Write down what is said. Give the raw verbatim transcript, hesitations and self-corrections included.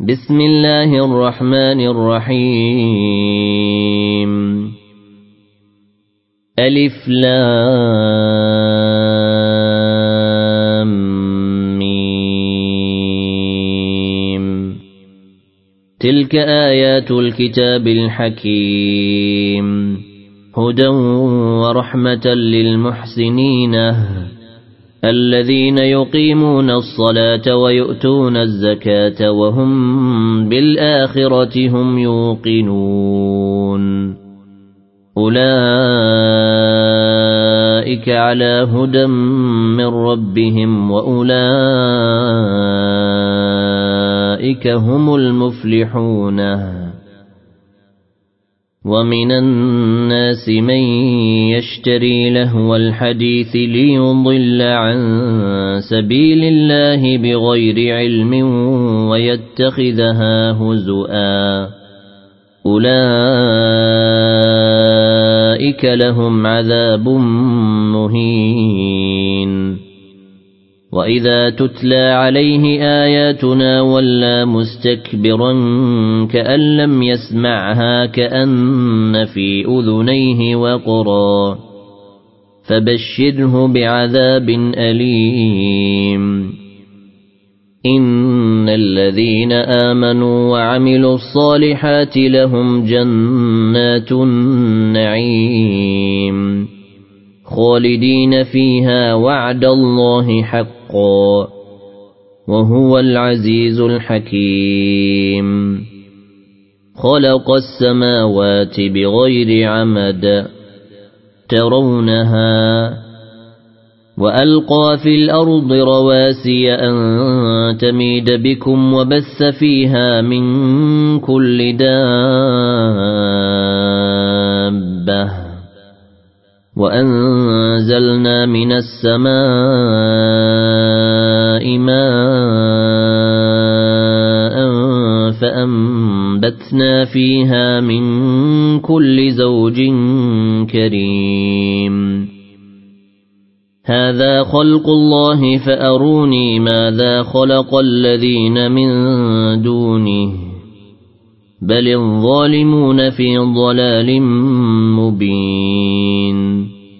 بسم الله الرحمن الرحيم ألف لام ميم تلك آيات الكتاب الحكيم هدى ورحمة للمحسنين الذين يقيمون الصلاة ويؤتون الزكاة وهم بالآخرة هم يوقنون أولئك على هدى من ربهم وأولئك هم المفلحون ومن الناس من يشتري لهو الحديث ليضل عن سبيل الله بغير علم ويتخذها هزؤا أولئك لهم عذاب مهين وإذا تتلى عليه آياتنا ولى مستكبرا كأن لم يسمعها كأن في أذنيه وقرا فبشره بعذاب أليم إن الذين آمنوا وعملوا الصالحات لهم جنات النعيم خالدين فيها وعد الله حقا وهو العزيز الحكيم خلق السماوات بغير عمد ترونها وألقى في الأرض رواسي أن تميد بكم وبث فيها من كل دابة وأنزلنا من السماء ماء فأنبتنا فيها من كل زوج كريم هذا خلق الله فأروني ماذا خلق الذين من دونه بل الظالمون في ضلال مبين